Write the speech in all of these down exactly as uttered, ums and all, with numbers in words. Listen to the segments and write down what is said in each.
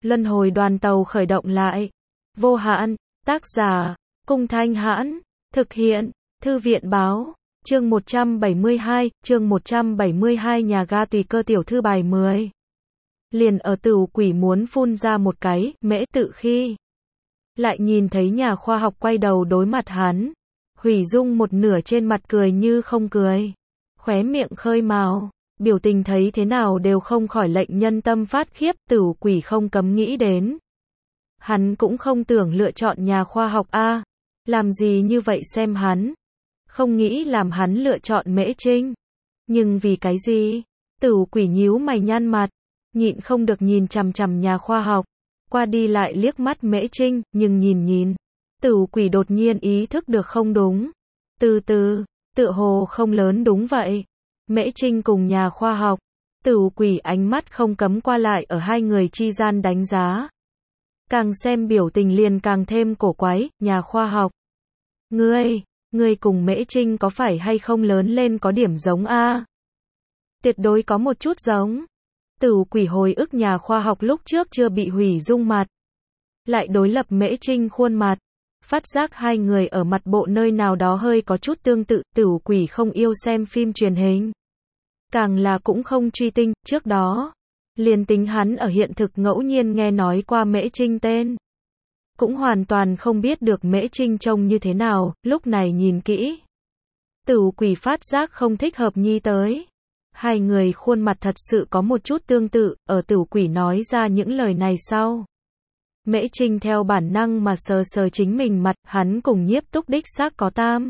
Luân hồi đoàn tàu khởi động lại. Vô hạn, tác giả, Cung Thanh Hãn, thực hiện, Thư viện Báo, chương một trăm bảy mươi hai, chương một trăm bảy mươi hai nhà ga tùy cơ tiểu thư bài mười. Liền ở Tửu Quỷ muốn phun ra một cái, mễ tự khi lại nhìn thấy nhà khoa học quay đầu đối mặt hắn, hủy dung một nửa trên mặt cười như không cười, khóe miệng khơi mào, biểu tình thấy thế nào đều không khỏi lệnh nhân tâm phát khiếp. Tửu Quỷ không cấm nghĩ đến, hắn cũng không tưởng lựa chọn nhà khoa học a, làm gì như vậy xem hắn, không nghĩ làm hắn lựa chọn Mễ Trinh. Nhưng vì cái gì? Tửu Quỷ nhíu mày nhăn mặt, nhịn không được nhìn chằm chằm nhà khoa học, qua đi lại liếc mắt Mễ Trinh, nhưng nhìn nhìn, Tửu Quỷ đột nhiên ý thức được không đúng. Từ từ, tựa hồ không lớn đúng vậy. Mễ Trinh cùng nhà khoa học, Tửu Quỷ ánh mắt không cấm qua lại ở hai người chi gian đánh giá. Càng xem biểu tình liền càng thêm cổ quái. Nhà khoa học, Ngươi, ngươi cùng Mễ Trinh có phải hay không lớn lên có điểm giống a? Tuyệt đối có một chút giống. Tửu Quỷ hồi ức nhà khoa học lúc trước chưa bị hủy dung mặt, lại đối lập Mễ Trinh khuôn mặt, phát giác hai người ở mặt bộ nơi nào đó hơi có chút tương tự. Tửu Quỷ không yêu xem phim truyền hình, càng là cũng không truy tinh, trước đó liền tính hắn ở hiện thực ngẫu nhiên nghe nói qua Mễ Trinh tên, cũng hoàn toàn không biết được Mễ Trinh trông như thế nào. Lúc này nhìn kỹ, Tửu Quỷ phát giác không thích hợp nhi tới. Hai người khuôn mặt thật sự có một chút tương tự. Ở Tửu Quỷ nói ra những lời này sau, Mễ Trinh theo bản năng mà sờ sờ chính mình mặt, hắn cùng Nhiếp Túc đích xác có tam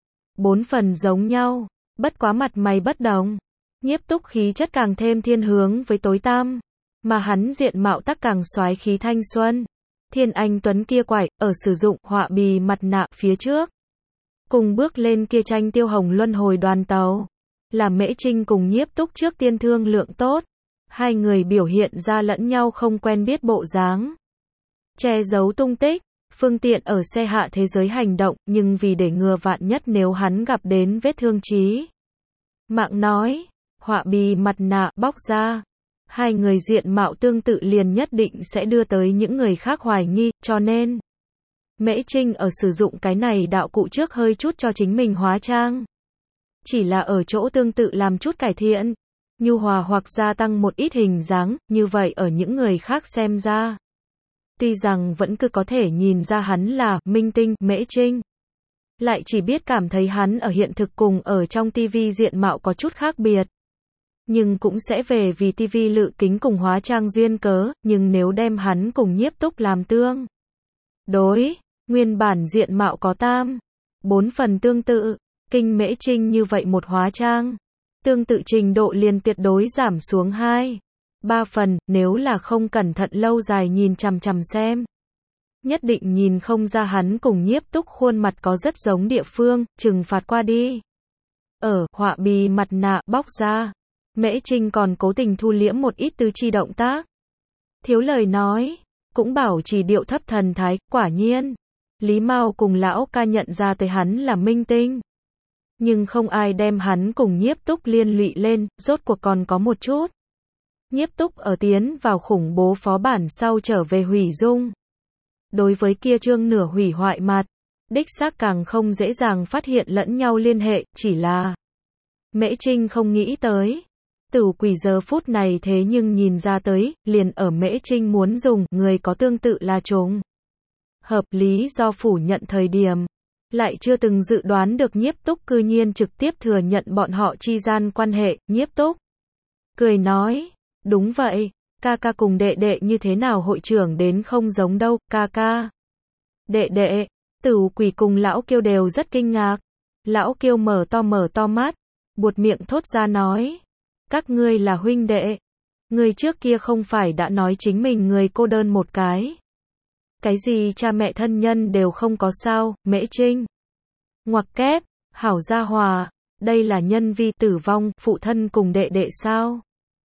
bốn phần giống nhau, bất quá mặt mày bất đồng. Nhiếp Túc khí chất càng thêm thiên hướng với tối tăm, mà hắn diện mạo tắc càng soái khí thanh xuân. Thiên anh tuấn kia quải, ở sử dụng họa bì mặt nạ phía trước, cùng bước lên kia tranh tiêu hồng luân hồi đoàn tàu, là Mễ Trinh cùng Nhiếp Túc trước tiên thương lượng tốt, hai người biểu hiện ra lẫn nhau không quen biết bộ dáng, che giấu tung tích, phương tiện ở xe hạ thế giới hành động. Nhưng vì để ngừa vạn nhất nếu hắn gặp đến vết thương chí mạng nói, họa bì mặt nạ bóc ra, hai người diện mạo tương tự liền nhất định sẽ đưa tới những người khác hoài nghi, cho nên Mễ Trinh ở sử dụng cái này đạo cụ trước hơi chút cho chính mình hóa trang, chỉ là ở chỗ tương tự làm chút cải thiện, nhu hòa hoặc gia tăng một ít hình dáng. Như vậy ở những người khác xem ra, tuy rằng vẫn cứ có thể nhìn ra hắn là minh tinh Mễ Trinh, lại chỉ biết cảm thấy hắn ở hiện thực cùng ở trong tivi diện mạo có chút khác biệt. Nhưng cũng sẽ về vì tivi lự kính cùng hóa trang duyên cớ. Nhưng nếu đem hắn cùng Nhiếp Túc làm tương đối, nguyên bản diện mạo có tam bốn phần tương tự, kinh Mễ Trinh như vậy một hóa trang, tương tự trình độ liền tuyệt đối giảm xuống hai ba phần. Nếu là không cẩn thận lâu dài nhìn chằm chằm xem, nhất định nhìn không ra hắn cùng Nhiếp Túc khuôn mặt có rất giống địa phương. Trừng phạt qua đi, ở họa bì mặt nạ bóc ra, Mễ Trinh còn cố tình thu liễm một ít tứ chi động tác, thiếu lời nói, cũng bảo trì điệu thấp thần thái. Quả nhiên, Lý Mao cùng lão ca nhận ra tới hắn là minh tinh, nhưng không ai đem hắn cùng Nhiếp Túc liên lụy lên. Rốt cuộc còn có một chút, Nhiếp Túc ở tiến vào khủng bố phó bản sau trở về hủy dung, đối với kia trương nửa hủy hoại mặt, đích xác càng không dễ dàng phát hiện lẫn nhau liên hệ. Chỉ là Mễ Trinh không nghĩ tới, Tửu Quỷ giờ phút này thế nhưng nhìn ra tới, liền ở Mễ Trinh muốn dùng người có tương tự là trùng hợp lý do phủ nhận thời điểm, lại chưa từng dự đoán được Nhiếp Túc cư nhiên trực tiếp thừa nhận bọn họ chi gian quan hệ. Nhiếp Túc cười nói, đúng vậy, ca ca cùng đệ đệ như thế nào hội trưởng đến không giống đâu, ca ca. Đệ đệ, Tửu Quỷ cùng lão Kiêu đều rất kinh ngạc. Lão Kiêu mở to mở to mắt, buột miệng thốt ra nói, các ngươi là huynh đệ, người trước kia không phải đã nói chính mình người cô đơn một cái. Cái gì cha mẹ thân nhân đều không có sao. Mễ Trinh ngoặc kép, hảo gia hòa, đây là nhân vi tử vong, phụ thân cùng đệ đệ sao?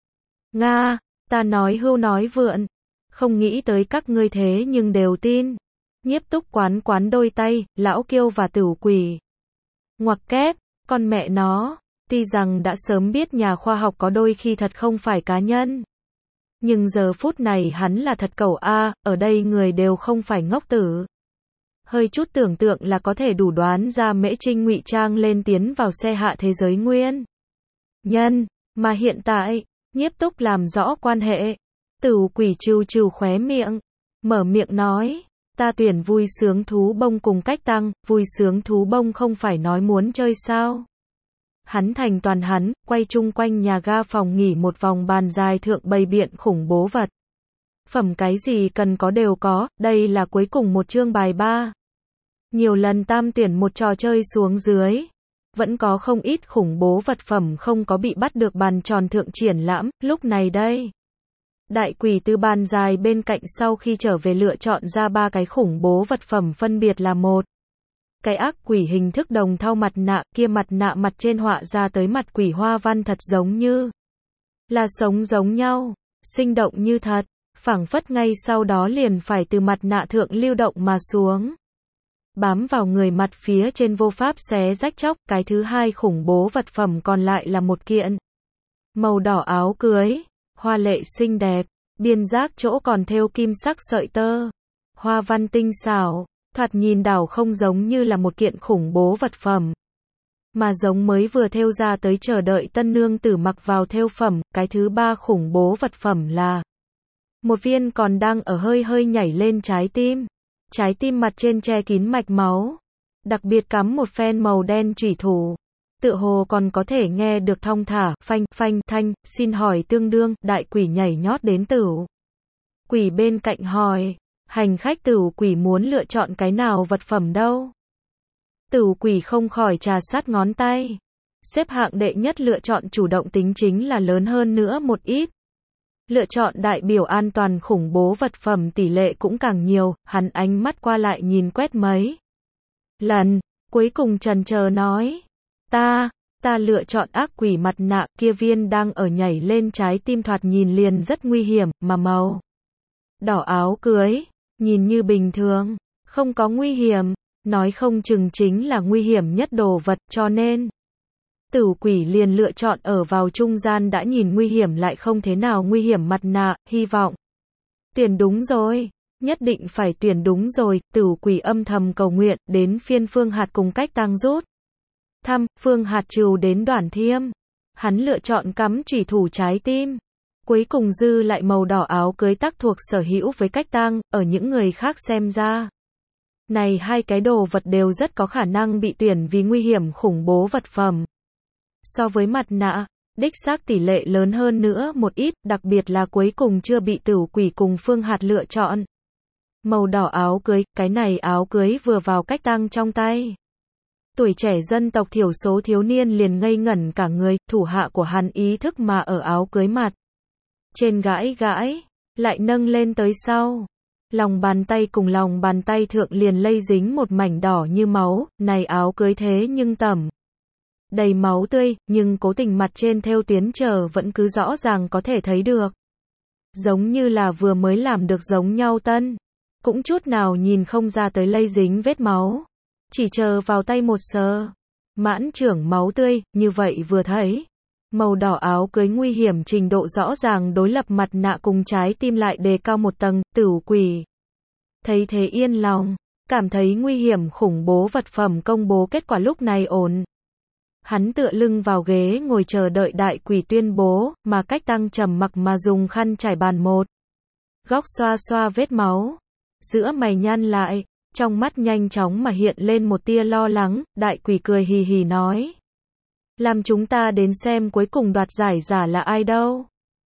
Nga, ta nói hưu nói vượn, không nghĩ tới các ngươi thế nhưng đều tin. Nhiếp Túc quán quán đôi tay, lão Kiêu và Tửu Quỷ ngoặc kép, con mẹ nó, tuy rằng đã sớm biết nhà khoa học có đôi khi thật không phải cá nhân, Nhưng giờ phút này hắn là thật cầu a, ở đây người đều không phải ngốc tử. Hơi chút tưởng tượng là có thể đủ đoán ra Mễ Trinh ngụy trang lên tiến vào xe hạ thế giới nguyên nhân, mà hiện tại, Nhiếp Túc làm rõ quan hệ. Tửu Quỷ trừ trừ khóe miệng, mở miệng nói, ta tuyển vui sướng thú bông cùng cách tăng, vui sướng thú bông không phải nói muốn chơi sao. Hắn thành toàn hắn, quay chung quanh nhà ga phòng nghỉ một vòng bàn dài thượng bày biện khủng bố vật. Phẩm cái gì cần có đều có, đây là cuối cùng một chương bài ba. Nhiều lần tam tuyển một trò chơi xuống dưới. Vẫn có không ít khủng bố vật phẩm không có bị bắt được bàn tròn thượng triển lãm, lúc này đây. Đại quỷ từ bàn dài bên cạnh sau khi trở về lựa chọn ra ba cái khủng bố vật phẩm phân biệt là một. Cái ác quỷ hình thức đồng thau mặt nạ, kia mặt nạ mặt trên họa ra tới mặt quỷ hoa văn thật giống như là sống giống nhau, sinh động như thật, phảng phất ngay sau đó liền phải từ mặt nạ thượng lưu động mà xuống. Bám vào người mặt phía trên vô pháp xé rách chóc. Cái thứ hai khủng bố vật phẩm còn lại là một kiện màu đỏ áo cưới, hoa lệ xinh đẹp, biên giác chỗ còn thêu kim sắc sợi tơ, hoa văn tinh xảo, thoạt nhìn đảo không giống như là một kiện khủng bố vật phẩm, mà giống mới vừa thêu ra tới chờ đợi tân nương tử mặc vào thêu phẩm. Cái thứ ba khủng bố vật phẩm là một viên còn đang ở hơi hơi nhảy lên trái tim. Trái tim mặt trên che kín mạch máu, đặc biệt cắm một phen màu đen chủy thủ, tựa hồ còn có thể nghe được thong thả, phanh, phanh, thanh, xin hỏi tương đương, đại quỷ nhảy nhót đến Tửu Quỷ bên cạnh hỏi, hành khách Tửu Quỷ muốn lựa chọn cái nào vật phẩm đâu? Tửu Quỷ không khỏi trà sát ngón tay, xếp hạng đệ nhất lựa chọn chủ động tính chính là lớn hơn nữa một ít. Lựa chọn đại biểu an toàn khủng bố vật phẩm tỷ lệ cũng càng nhiều, hắn ánh mắt qua lại nhìn quét mấy lần, cuối cùng chần chờ nói, ta, ta lựa chọn ác quỷ mặt nạ, kia viên đang ở nhảy lên trái tim thoạt nhìn liền rất nguy hiểm, mà màu đỏ áo cưới, nhìn như bình thường, không có nguy hiểm, nói không chừng chính là nguy hiểm nhất đồ vật, cho nên Tửu Quỷ liền lựa chọn ở vào trung gian đã nhìn nguy hiểm lại không thế nào nguy hiểm mặt nạ, hy vọng tuyển đúng rồi, nhất định phải tuyển đúng rồi. Tửu Quỷ âm thầm cầu nguyện, đến phiên Phương Hạt cùng cách tăng rút thăm, Phương Hạt trừ đến Đoản Thiêm, hắn lựa chọn cắm chủy thủ trái tim, cuối cùng dư lại màu đỏ áo cưới tác thuộc sở hữu với cách tăng. Ở những người khác xem ra, này hai cái đồ vật đều rất có khả năng bị tuyển vì nguy hiểm khủng bố vật phẩm. So với mặt nạ, đích xác tỷ lệ lớn hơn nữa một ít, đặc biệt là cuối cùng chưa bị Tửu Quỷ cùng Phương Hạt lựa chọn. Màu đỏ áo cưới, cái này áo cưới vừa vào cách tăng trong tay. Tuổi trẻ dân tộc thiểu số thiếu niên liền ngây ngẩn cả người, thủ hạ của hắn ý thức mà ở áo cưới mặt trên gãi gãi, lại nâng lên tới sau. Lòng bàn tay cùng lòng bàn tay thượng liền lây dính một mảnh đỏ như máu, này áo cưới thế nhưng tẩm đầy máu tươi, nhưng cố tình mặt trên thêu tuyến chờ vẫn cứ rõ ràng có thể thấy được. Giống như là vừa mới làm được giống nhau tân. Cũng chút nào nhìn không ra tới lây dính vết máu. Chỉ chờ vào tay một sờ. Mãn trưởng máu tươi, như vậy vừa thấy. Màu đỏ áo cưới nguy hiểm trình độ rõ ràng đối lập mặt nạ cùng trái tim lại đề cao một tầng. Tửu Quỷ thấy thế yên lòng, cảm thấy nguy hiểm khủng bố vật phẩm công bố kết quả lúc này ổn. Hắn tựa lưng vào ghế ngồi chờ đợi đại quỷ tuyên bố, mà cách tăng trầm mặc mà dùng khăn trải bàn một góc xoa xoa vết máu. Giữa mày nhăn lại, trong mắt nhanh chóng mà hiện lên một tia lo lắng, đại quỷ cười hì hì nói. Làm chúng ta đến xem cuối cùng đoạt giải giả là ai đâu?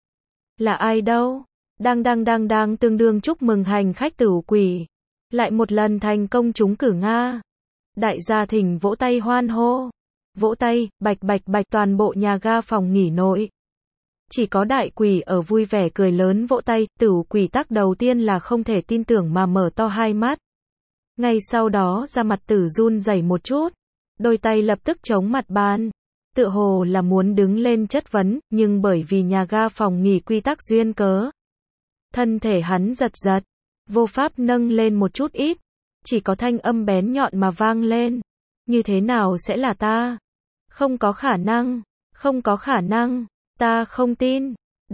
Là ai đâu? Đang đang đang đang tương đương chúc mừng hành khách Tửu Quỷ. Lại một lần thành công trúng cử Nga. Đại gia thỉnh vỗ tay hoan hô. Vỗ tay, bạch bạch bạch toàn bộ nhà ga phòng nghỉ nội. Chỉ có đại quỷ ở vui vẻ cười lớn vỗ tay, Tửu Quỷ tắc đầu tiên là không thể tin tưởng mà mở to hai mắt. Ngay sau đó ra mặt tử run rẩy một chút, đôi tay lập tức chống mặt bàn. Tựa hồ là muốn đứng lên chất vấn, nhưng bởi vì nhà ga phòng nghỉ quy tắc duyên cớ. Thân thể hắn giật giật, vô pháp nâng lên một chút ít, chỉ có thanh âm bén nhọn mà vang lên. Như thế nào sẽ là ta? Không có khả năng, không có khả năng, ta không tin.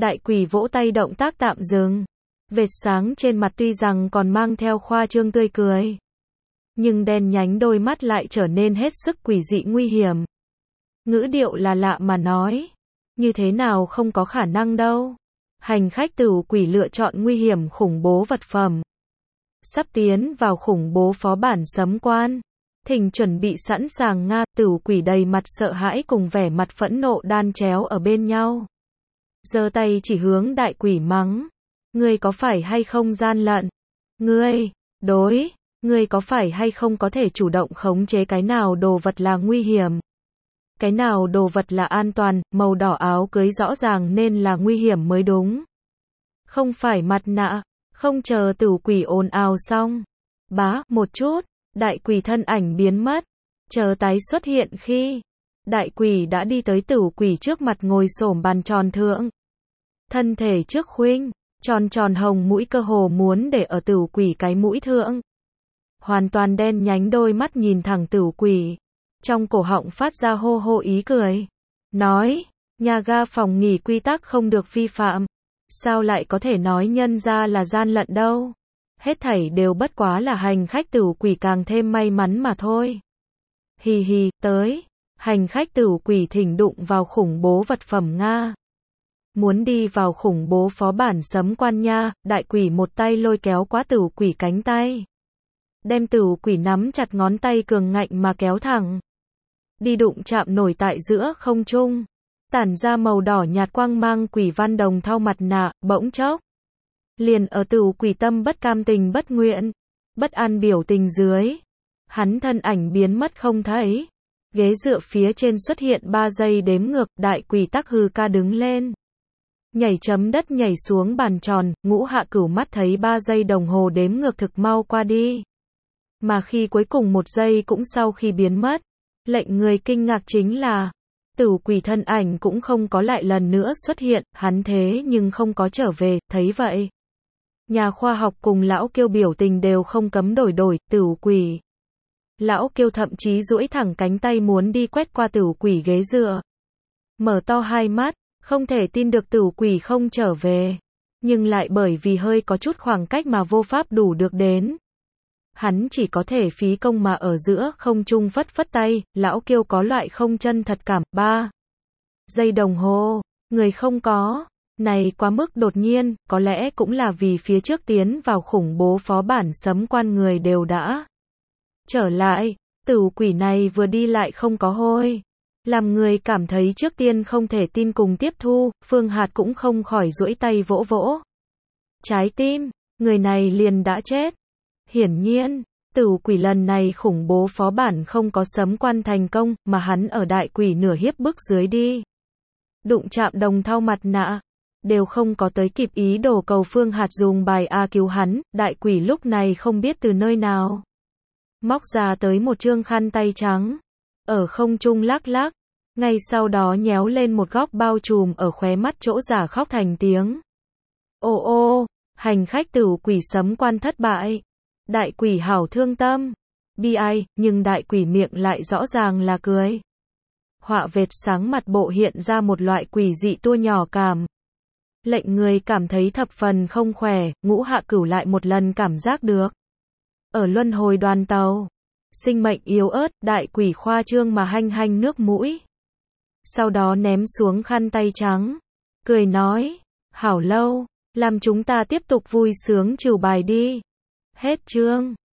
Đại quỷ vỗ tay động tác tạm dừng. Vệt sáng trên mặt tuy rằng còn mang theo khoa trương tươi cười, nhưng đen nhánh đôi mắt lại trở nên hết sức quỷ dị nguy hiểm. Ngữ điệu là lạ mà nói. Như thế nào không có khả năng đâu. Hành khách tửu quỷ lựa chọn nguy hiểm khủng bố vật phẩm. Sắp tiến vào khủng bố phó bản sấm quan. Thỉnh chuẩn bị sẵn sàng Nga, tửu quỷ đầy mặt sợ hãi cùng vẻ mặt phẫn nộ đan chéo ở bên nhau. Giơ tay chỉ hướng đại quỷ mắng. Ngươi có phải hay không gian lận? Ngươi, đối, ngươi có phải hay không có thể chủ động khống chế cái nào đồ vật là nguy hiểm? Cái nào đồ vật là an toàn, màu đỏ áo cưới rõ ràng nên là nguy hiểm mới đúng. Không phải mặt nạ, không chờ tửu quỷ ồn ào xong. Bá, một chút, đại quỷ thân ảnh biến mất. Chờ tái xuất hiện khi đại quỷ đã đi tới tửu quỷ trước mặt ngồi xổm bàn tròn thượng. Thân thể trước khuynh, tròn tròn hồng mũi cơ hồ muốn để ở tửu quỷ cái mũi thượng. Hoàn toàn đen nhánh đôi mắt nhìn thẳng tửu quỷ. Trong cổ họng phát ra hô hô ý cười. Nói, nhà ga phòng nghỉ quy tắc không được vi phạm. Sao lại có thể nói nhân ra là gian lận đâu. Hết thảy đều bất quá là hành khách tửu quỷ càng thêm may mắn mà thôi. Hì hì, tới. Hành khách tửu quỷ thỉnh đụng vào khủng bố vật phẩm Nga. Muốn đi vào khủng bố phó bản sấm quan nha, đại quỷ một tay lôi kéo quá tửu quỷ cánh tay. Đem tửu quỷ nắm chặt ngón tay cường ngạnh mà kéo thẳng. Đi đụng chạm nổi tại giữa không trung. Tản ra màu đỏ nhạt quang mang quỷ văn đồng thau mặt nạ, bỗng chốc. Liền ở tửu quỷ tâm bất cam tình bất nguyện, bất an biểu tình dưới. Hắn thân ảnh biến mất không thấy. Ghế dựa phía trên xuất hiện ba giây đếm ngược, đại quỷ tắc hừ ca đứng lên. Nhảy chấm đất nhảy xuống bàn tròn, ngũ hạ cửu mắt thấy ba giây đồng hồ đếm ngược thực mau qua đi. Mà khi cuối cùng một giây cũng sau khi biến mất, lệnh người kinh ngạc chính là, tửu quỷ thân ảnh cũng không có lại lần nữa xuất hiện, hắn thế nhưng không có trở về, thấy vậy. Nhà khoa học cùng lão kiêu biểu tình đều không cấm đổi đổi, tửu quỷ. Lão kiêu thậm chí duỗi thẳng cánh tay muốn đi quét qua tửu quỷ ghế dựa. Mở to hai mắt, không thể tin được tửu quỷ không trở về. Nhưng lại bởi vì hơi có chút khoảng cách mà vô pháp đủ được đến. Hắn chỉ có thể phí công mà ở giữa không trung phất phất tay, lão kiêu có loại không chân thật cảm. Ba giây đồng hồ, người không có. Này quá mức đột nhiên, có lẽ cũng là vì phía trước tiến vào khủng bố phó bản sấm quan người đều đã trở lại. Tửu quỷ này vừa đi lại không có hôi. Làm người cảm thấy trước tiên không thể tin cùng tiếp thu, Phương Hạt cũng không khỏi duỗi tay vỗ vỗ trái tim, người này liền đã chết. Hiển nhiên, tửu quỷ lần này khủng bố phó bản không có sấm quan thành công, mà hắn ở đại quỷ nửa hiếp bức dưới đi. Đụng chạm đồng thau mặt nạ, đều không có tới kịp ý đồ cầu Phương Hạt dùng bài A cứu hắn, đại quỷ lúc này không biết từ nơi nào. Móc ra tới một trương khăn tay trắng, ở không trung lắc lắc, ngay sau đó nhéo lên một góc bao trùm ở khóe mắt chỗ giả khóc thành tiếng. Ô ô, hành khách tửu quỷ sấm quan thất bại. Đại quỷ hảo thương tâm. Bi ai, nhưng đại quỷ miệng lại rõ ràng là cười. Họa vệt sáng mặt bộ hiện ra một loại quỷ dị tua nhỏ cảm. Lệnh người cảm thấy thập phần không khỏe, ngũ hạ cửu lại một lần cảm giác được. Ở luân hồi đoàn tàu, sinh mệnh yếu ớt, đại quỷ khoa trương mà hanh hanh nước mũi. Sau đó ném xuống khăn tay trắng. Cười nói, hảo lâu, làm chúng ta tiếp tục vui sướng trừ bài đi. Hết chương.